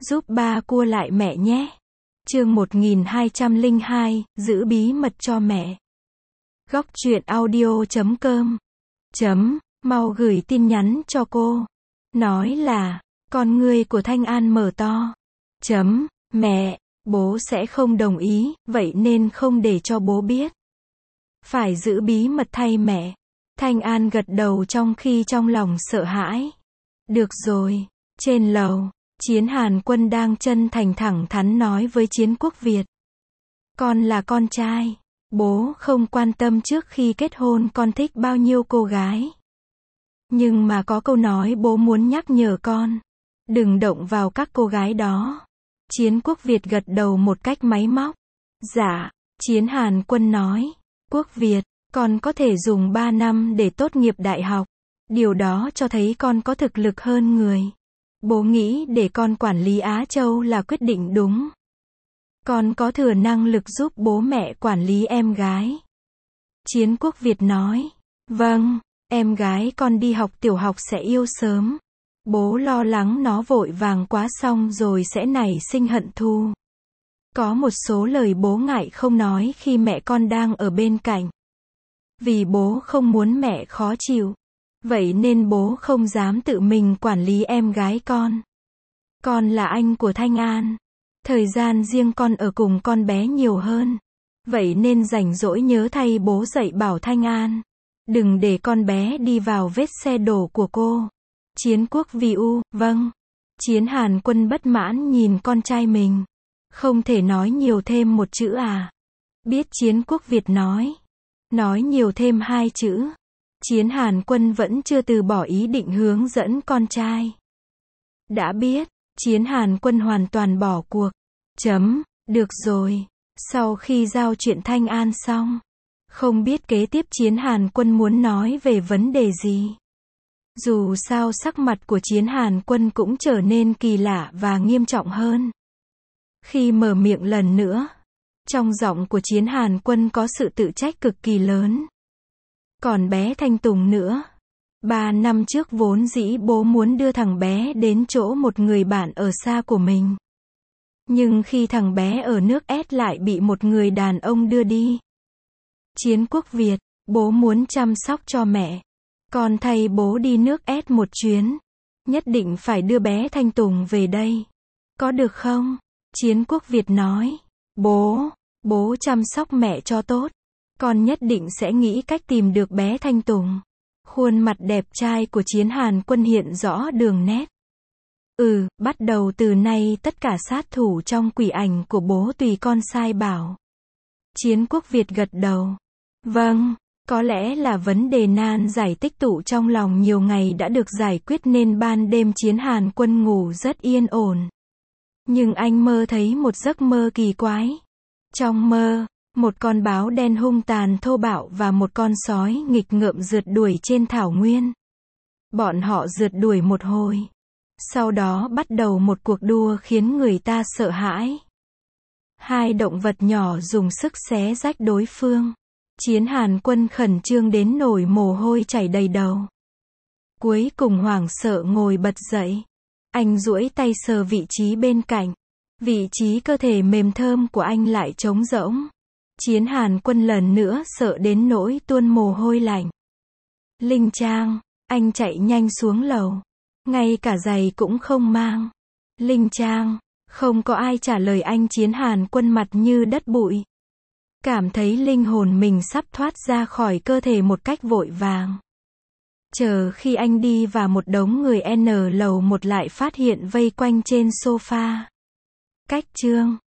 giúp ba cua lại mẹ nhé. Chương 1202, giữ bí mật cho mẹ. Góc truyện audio.com. Mau gửi tin nhắn cho cô. Nói là, con ngươi của Thanh An mở to. Mẹ, bố sẽ không đồng ý, vậy nên không để cho bố biết. Phải giữ bí mật thay mẹ. Thanh An gật đầu trong khi trong lòng sợ hãi. Được rồi. Trên lầu, Chiến Hàn Quân đang chân thành thẳng thắn nói với Chiến Quốc Việt. Con là con trai. Bố không quan tâm trước khi kết hôn con thích bao nhiêu cô gái. Nhưng mà có câu nói bố muốn nhắc nhở con. Đừng động vào các cô gái đó. Chiến Quốc Việt gật đầu một cách máy móc. Dạ, Chiến Hàn Quân nói. Quốc Việt, con có thể dùng 3 năm để tốt nghiệp đại học. Điều đó cho thấy con có thực lực hơn người. Bố nghĩ để con quản lý Á Châu là quyết định đúng. Con có thừa năng lực giúp bố mẹ quản lý em gái. Chiến Quốc Việt nói. Vâng, em gái con đi học tiểu học sẽ yêu sớm. Bố lo lắng nó vội vàng quá xong rồi sẽ nảy sinh hận thù. Có một số lời bố ngại không nói khi mẹ con đang ở bên cạnh. Vì bố không muốn mẹ khó chịu. Vậy nên bố không dám tự mình quản lý em gái con. Con là anh của Thanh An. Thời gian riêng con ở cùng con bé nhiều hơn. Vậy nên rảnh rỗi nhớ thay bố dạy bảo Thanh An. Đừng để con bé đi vào vết xe đổ của cô. Chiến Quốc Việt, vâng. Chiến Hàn Quân bất mãn nhìn con trai mình. Không thể nói nhiều thêm một chữ à? Biết Chiến Quốc Việt nói. Nói nhiều thêm 2 chữ. Chiến Hàn Quân vẫn chưa từ bỏ ý định hướng dẫn con trai. Đã biết, Chiến Hàn Quân hoàn toàn bỏ cuộc. Được rồi. Sau khi giao chuyện Thanh An xong, không biết kế tiếp Chiến Hàn Quân muốn nói về vấn đề gì. Dù sao sắc mặt của Chiến Hàn Quân cũng trở nên kỳ lạ và nghiêm trọng hơn. Khi mở miệng lần nữa, trong giọng của Chiến Hàn Quân có sự tự trách cực kỳ lớn. Còn bé Thanh Tùng nữa. 3 năm trước vốn dĩ bố muốn đưa thằng bé đến chỗ một người bạn ở xa của mình. Nhưng khi thằng bé ở nước S lại bị một người đàn ông đưa đi. Chiến Quốc Việt, bố muốn chăm sóc cho mẹ. Con thay bố đi nước S một chuyến. Nhất định phải đưa bé Thanh Tùng về đây. Có được không? Chiến Quốc Việt nói. Bố chăm sóc mẹ cho tốt. Con nhất định sẽ nghĩ cách tìm được bé Thanh Tùng. Khuôn mặt đẹp trai của Chiến Hàn Quân hiện rõ đường nét. Bắt đầu từ nay tất cả sát thủ trong quỷ ảnh của bố tùy con sai bảo. Chiến Quốc Việt gật đầu. Vâng, có lẽ là vấn đề nan giải tích tụ trong lòng nhiều ngày đã được giải quyết nên ban đêm Chiến Hàn Quân ngủ rất yên ổn. Nhưng anh mơ thấy một giấc mơ kỳ quái. Trong mơ, một con báo đen hung tàn thô bạo và một con sói nghịch ngợm rượt đuổi trên thảo nguyên. Bọn họ rượt đuổi một hồi. Sau đó bắt đầu một cuộc đua khiến người ta sợ hãi. 2 động vật nhỏ dùng sức xé rách đối phương. Chiến Hàn Quân khẩn trương đến nổi mồ hôi chảy đầy đầu. Cuối cùng hoảng sợ ngồi bật dậy. Anh duỗi tay sờ vị trí bên cạnh. Vị trí cơ thể mềm thơm của anh lại trống rỗng. Chiến Hàn Quân lần nữa sợ đến nỗi tuôn mồ hôi lạnh. Linh Trang, anh chạy nhanh xuống lầu. Ngay cả giày cũng không mang. Linh Trang, không có ai trả lời anh. Chiến Hàn Quân mặt như đất bụi. Cảm thấy linh hồn mình sắp thoát ra khỏi cơ thể một cách vội vàng. Chờ khi anh đi vào một đống người N lầu 1 lại phát hiện vây quanh trên sofa. Cách chương